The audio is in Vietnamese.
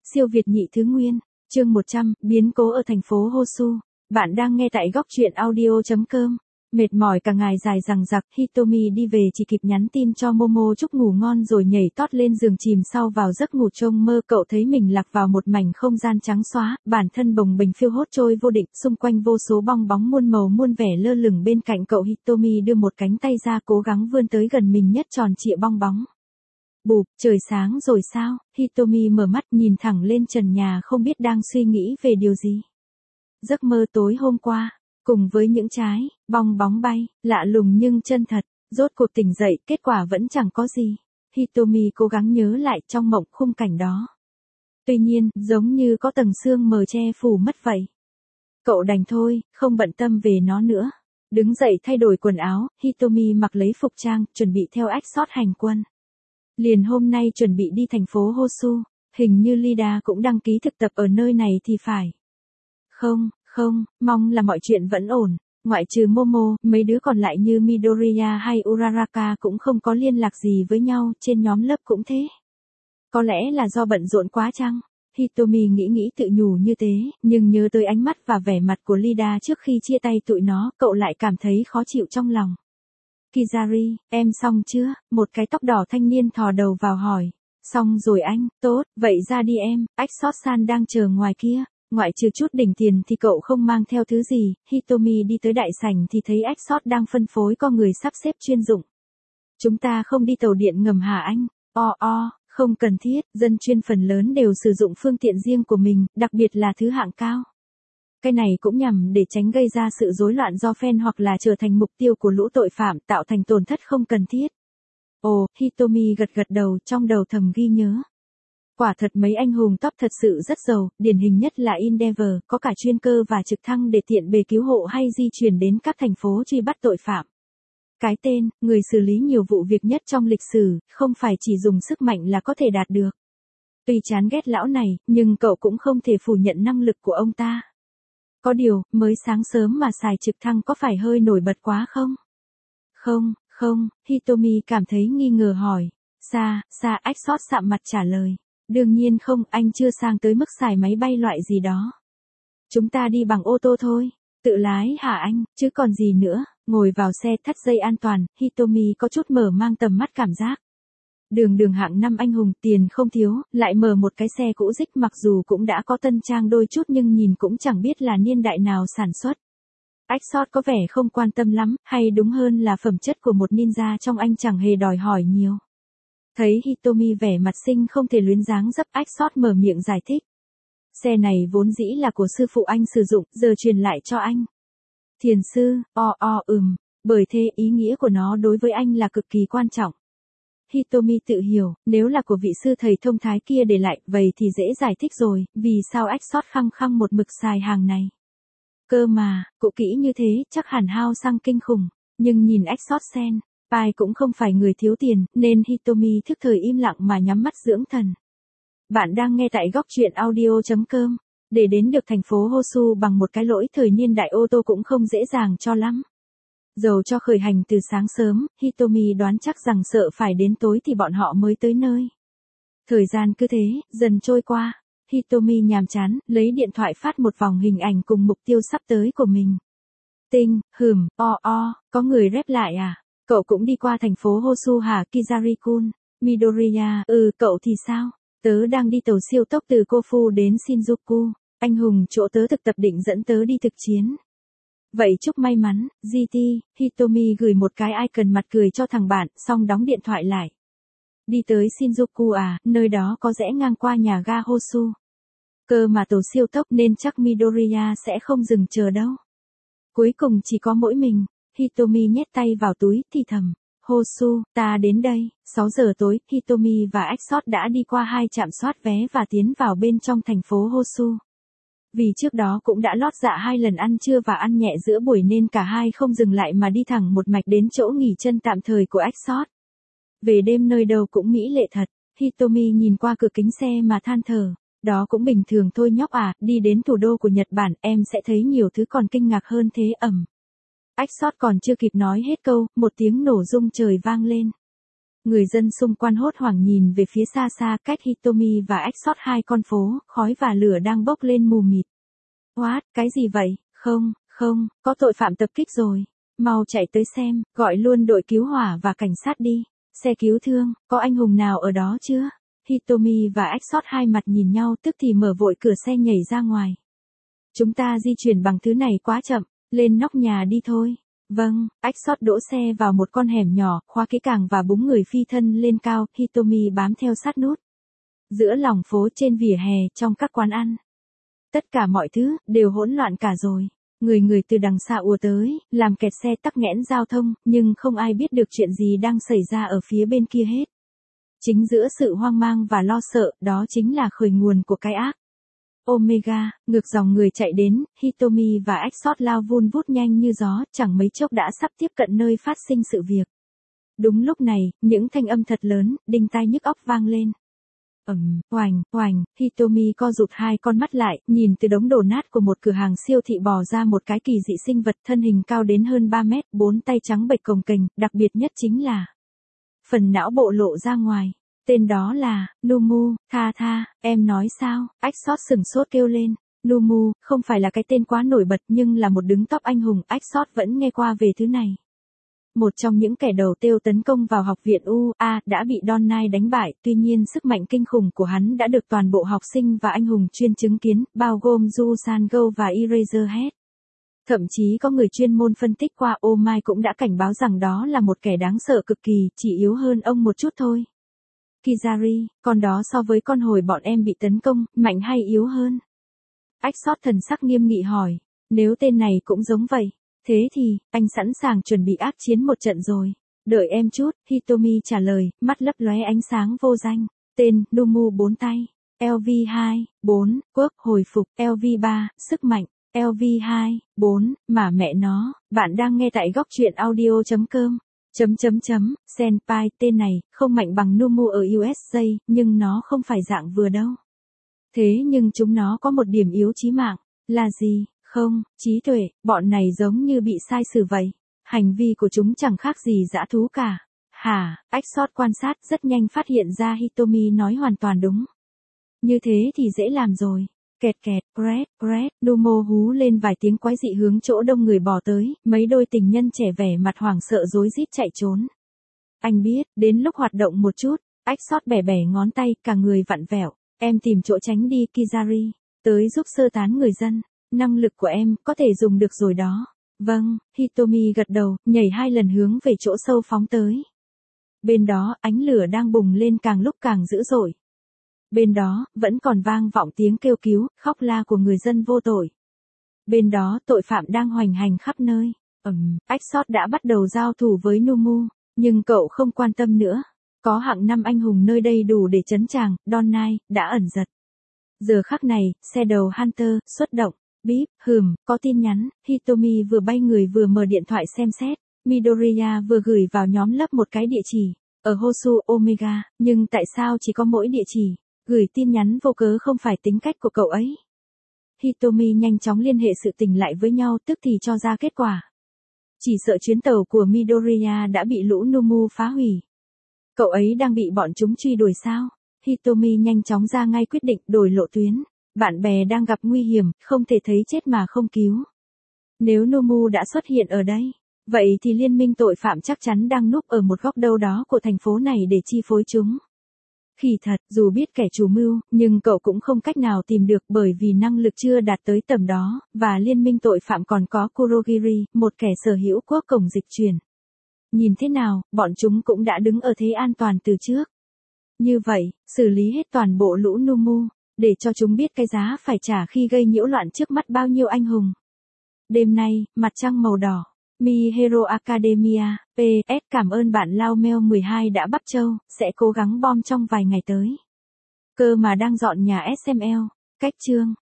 Siêu Việt nhị thứ nguyên, chương 100, biến cố ở thành phố Hosu. Bạn đang nghe tại góc truyện audio.com. Mệt mỏi cả ngày dài dằng dặc, Hitomi đi về chỉ kịp nhắn tin cho Momo chúc ngủ ngon rồi nhảy tót lên giường chìm sau vào giấc ngủ trông mơ cậu thấy mình lạc vào một mảnh không gian trắng xóa, bản thân bồng bềnh phiêu hốt trôi vô định, xung quanh vô số bong bóng muôn màu muôn vẻ lơ lửng bên cạnh cậu. Hitomi đưa một cánh tay ra cố gắng vươn tới gần mình nhất tròn trịa bong bóng. Bụp, trời sáng rồi sao? Hitomi mở mắt nhìn thẳng lên trần nhà không biết đang suy nghĩ về điều gì. Giấc mơ tối hôm qua, cùng với những trái, bong bóng bay, lạ lùng nhưng chân thật, rốt cuộc tỉnh dậy, kết quả vẫn chẳng có gì. Hitomi cố gắng nhớ lại trong mộng khung cảnh đó. Tuy nhiên, giống như có tầng sương mờ che phủ mất vậy. Cậu đành thôi, không bận tâm về nó nữa. Đứng dậy thay đổi quần áo, Hitomi mặc lấy phục trang, chuẩn bị theo X-Shot hành quân. Liền hôm nay chuẩn bị đi thành phố Hosu, hình như Lida cũng đăng ký thực tập ở nơi này thì phải. Không, mong là mọi chuyện vẫn ổn, ngoại trừ Momo, mấy đứa còn lại như Midoriya hay Uraraka cũng không có liên lạc gì với nhau, trên nhóm lớp cũng thế. Có lẽ là do bận rộn quá chăng? Hitomi nghĩ tự nhủ như thế, nhưng nhớ tới ánh mắt và vẻ mặt của Lida trước khi chia tay tụi nó, cậu lại cảm thấy khó chịu trong lòng. Kizari, em xong chưa? Một cái tóc đỏ thanh niên thò đầu vào hỏi. Xong rồi anh, tốt, vậy ra đi em, X-Shot-san đang chờ ngoài kia. Ngoại trừ chút đỉnh tiền thì cậu không mang theo thứ gì. Hitomi đi tới đại sảnh thì thấy X-Shot đang phân phối con người sắp xếp chuyên dụng. Chúng ta không đi tàu điện ngầm hả anh? Không cần thiết, dân chuyên phần lớn đều sử dụng phương tiện riêng của mình, đặc biệt là thứ hạng cao. Cái này cũng nhằm để tránh gây ra sự rối loạn do fan hoặc là trở thành mục tiêu của lũ tội phạm, tạo thành tổn thất không cần thiết. Ồ, Hitomi gật đầu, trong đầu thầm ghi nhớ. Quả thật mấy anh hùng top thật sự rất giàu, điển hình nhất là Endeavor, có cả chuyên cơ và trực thăng để tiện bề cứu hộ hay di chuyển đến các thành phố truy bắt tội phạm. Cái tên, người xử lý nhiều vụ việc nhất trong lịch sử, không phải chỉ dùng sức mạnh là có thể đạt được. Tuy chán ghét lão này, nhưng cậu cũng không thể phủ nhận năng lực của ông ta. Có điều, mới sáng sớm mà xài trực thăng có phải hơi nổi bật quá không? Không, Hitomi cảm thấy nghi ngờ hỏi. Xa, X-Shot sạm mặt trả lời. Đương nhiên không, anh chưa sang tới mức xài máy bay loại gì đó. Chúng ta đi bằng ô tô thôi. Tự lái hả anh, chứ còn gì nữa. Ngồi vào xe thắt dây an toàn, Hitomi có chút mở mang tầm mắt cảm giác. Đường hạng 5 anh hùng, tiền không thiếu, lại mở một cái xe cũ rích mặc dù cũng đã có tân trang đôi chút nhưng nhìn cũng chẳng biết là niên đại nào sản xuất. X-Shot có vẻ không quan tâm lắm, hay đúng hơn là phẩm chất của một ninja trong anh chẳng hề đòi hỏi nhiều. Thấy Hitomi vẻ mặt xinh không thể luyến dáng dấp, X-Shot mở miệng giải thích. Xe này vốn dĩ là của sư phụ anh sử dụng, giờ truyền lại cho anh. Thiền sư, bởi thế ý nghĩa của nó đối với anh là cực kỳ quan trọng. Hitomi tự hiểu, nếu là của vị sư thầy thông thái kia để lại, vậy thì dễ giải thích rồi, vì sao X-Shot khăng khăng một mực xài hàng này. Cơ mà, cụ kỹ như thế, chắc hẳn hao xăng kinh khủng, nhưng nhìn X-Shot sen, Pai cũng không phải người thiếu tiền, nên Hitomi thức thời im lặng mà nhắm mắt dưỡng thần. Bạn đang nghe tại góc truyện audio.com. Để đến được thành phố Hosu bằng một cái lỗi thời niên đại ô tô cũng không dễ dàng cho lắm. Dầu cho khởi hành từ sáng sớm, Hitomi đoán chắc rằng sợ phải đến tối thì bọn họ mới tới nơi. Thời gian cứ thế, dần trôi qua. Hitomi nhàm chán, lấy điện thoại phát một vòng hình ảnh cùng mục tiêu sắp tới của mình. Tinh, có người rep lại à? Cậu cũng đi qua thành phố Hosu hả Kizari-kun? Midoriya, cậu thì sao? Tớ đang đi tàu siêu tốc từ Kofu đến Shinjuku. Anh hùng chỗ tớ thực tập định dẫn tớ đi thực chiến. Vậy chúc may mắn, GT. Hitomi gửi một cái icon mặt cười cho thằng bạn, xong đóng điện thoại lại. Đi tới Shinjuku à, nơi đó có rẽ ngang qua nhà ga Hosu. Cơ mà tàu siêu tốc nên chắc Midoriya sẽ không dừng chờ đâu. Cuối cùng chỉ có mỗi mình. Hitomi nhét tay vào túi, thì thầm. Hosu, ta đến đây. 6 giờ tối, Hitomi và X-Shot đã đi qua 2 trạm soát vé và tiến vào bên trong thành phố Hosu. Vì trước đó cũng đã lót dạ 2 lần ăn trưa và ăn nhẹ giữa buổi nên cả hai không dừng lại mà đi thẳng một mạch đến chỗ nghỉ chân tạm thời của X-Shot. Về đêm nơi đâu cũng mỹ lệ thật, Hitomi nhìn qua cửa kính xe mà than thở. Đó cũng bình thường thôi nhóc à, đi đến thủ đô của Nhật Bản em sẽ thấy nhiều thứ còn kinh ngạc hơn thế X-Shot còn chưa kịp nói hết câu, một tiếng nổ rung trời vang lên. Người dân xung quanh hốt hoảng nhìn về phía xa xa cách Hitomi và Exot 2 con phố, khói và lửa đang bốc lên mù mịt. What, cái gì vậy? Không, có tội phạm tập kích rồi. Mau chạy tới xem, gọi luôn đội cứu hỏa và cảnh sát đi. Xe cứu thương, có anh hùng nào ở đó chưa? Hitomi và Exot 2 mặt nhìn nhau tức thì mở vội cửa xe nhảy ra ngoài. Chúng ta di chuyển bằng thứ này quá chậm, lên nóc nhà đi thôi. Vâng, Exot đỗ xe vào một con hẻm nhỏ, khóa kỹ càng và búng người phi thân lên cao, Hitomi bám theo sát nút. Giữa lòng phố trên vỉa hè, trong các quán ăn. Tất cả mọi thứ, đều hỗn loạn cả rồi. Người từ đằng xa ùa tới, làm kẹt xe tắc nghẽn giao thông, nhưng không ai biết được chuyện gì đang xảy ra ở phía bên kia hết. Chính giữa sự hoang mang và lo sợ, đó chính là khởi nguồn của cái ác. Omega, ngược dòng người chạy đến, Hitomi và Exot lao vun vút nhanh như gió, chẳng mấy chốc đã sắp tiếp cận nơi phát sinh sự việc. Đúng lúc này, những thanh âm thật lớn, đinh tai nhức óc vang lên. Oành, Hitomi co rụt hai con mắt lại, nhìn từ đống đổ nát của một cửa hàng siêu thị bò ra một cái kỳ dị sinh vật thân hình cao đến hơn 3 mét, 4 tay trắng bệch cồng kềnh, đặc biệt nhất chính là phần não bộ lộ ra ngoài. Tên đó là, Numu, tha, em nói sao? Exot sừng sốt kêu lên. Numu, không phải là cái tên quá nổi bật nhưng là một đứng top anh hùng, Exot vẫn nghe qua về thứ này. Một trong những kẻ đầu tiêu tấn công vào học viện UA đã bị Don Nai đánh bại, tuy nhiên sức mạnh kinh khủng của hắn đã được toàn bộ học sinh và anh hùng chuyên chứng kiến, bao gồm Yu Sango và Eraserhead. Thậm chí có người chuyên môn phân tích qua Oh My cũng đã cảnh báo rằng đó là một kẻ đáng sợ cực kỳ, chỉ yếu hơn ông một chút thôi. Kizari, con đó so với con hồi bọn em bị tấn công, mạnh hay yếu hơn? Exot thần sắc nghiêm nghị hỏi, nếu tên này cũng giống vậy, thế thì, anh sẵn sàng chuẩn bị ác chiến một trận rồi. Đợi em chút, Hitomi trả lời, mắt lấp lóe ánh sáng vô danh. Tên, Numu 4 tay. LV2, 4, quốc, hồi phục, LV3, sức mạnh. LV2, 4, mà mẹ nó, bạn đang nghe tại góc truyện audio.com. Senpai, tên này, không mạnh bằng Numu ở USA, nhưng nó không phải dạng vừa đâu. Thế nhưng chúng nó có một điểm yếu chí mạng, là gì? Không, trí tuệ, bọn này giống như bị sai xử vậy. Hành vi của chúng chẳng khác gì dã thú cả. Hả, Exot quan sát rất nhanh phát hiện ra Hitomi nói hoàn toàn đúng. Như thế thì dễ làm rồi. Kẹt, Brett, Numu hú lên vài tiếng quái dị hướng chỗ đông người bò tới, mấy đôi tình nhân trẻ vẻ mặt hoảng sợ rối rít chạy trốn. Anh biết, đến lúc hoạt động một chút, Exot bẻ ngón tay, cả người vặn vẹo. Em tìm chỗ tránh đi Kizari, tới giúp sơ tán người dân. Năng lực của em, có thể dùng được rồi đó. Vâng, Hitomi gật đầu, nhảy 2 lần hướng về chỗ sâu phóng tới. Bên đó, ánh lửa đang bùng lên càng lúc càng dữ dội. Bên đó, vẫn còn vang vọng tiếng kêu cứu, khóc la của người dân vô tội. Bên đó, tội phạm đang hoành hành khắp nơi. Exot đã bắt đầu giao thủ với Numu, nhưng cậu không quan tâm nữa. Có hạng 5 anh hùng nơi đây đủ để trấn tràng, Don Nai, đã ẩn giật. Giờ khắc này, xe đầu Hunter, xuất động. Bíp, có tin nhắn, Hitomi vừa bay người vừa mở điện thoại xem xét. Midoriya vừa gửi vào nhóm lớp một cái địa chỉ, ở Hosu Omega, nhưng tại sao chỉ có mỗi địa chỉ? Gửi tin nhắn vô cớ không phải tính cách của cậu ấy. Hitomi nhanh chóng liên hệ sự tình lại với nhau tức thì cho ra kết quả. Chỉ sợ chuyến tàu của Midoriya đã bị lũ Numu phá hủy. Cậu ấy đang bị bọn chúng truy đuổi sao? Hitomi nhanh chóng ra ngay quyết định đổi lộ tuyến. Bạn bè đang gặp nguy hiểm, không thể thấy chết mà không cứu. Nếu Numu đã xuất hiện ở đây, vậy thì liên minh tội phạm chắc chắn đang núp ở một góc đâu đó của thành phố này để chi phối chúng. Khỉ thật, dù biết kẻ chủ mưu, nhưng cậu cũng không cách nào tìm được bởi vì năng lực chưa đạt tới tầm đó, và liên minh tội phạm còn có Kurogiri, một kẻ sở hữu quốc cổng dịch chuyển. Nhìn thế nào, bọn chúng cũng đã đứng ở thế an toàn từ trước. Như vậy, xử lý hết toàn bộ lũ Numu, để cho chúng biết cái giá phải trả khi gây nhiễu loạn trước mắt bao nhiêu anh hùng. Đêm nay, mặt trăng màu đỏ. Mi Hero Academia, PS cảm ơn bạn Lao Meo 12 đã bắp châu, sẽ cố gắng bom trong vài ngày tới. Cơ mà đang dọn nhà SML. Cách chương.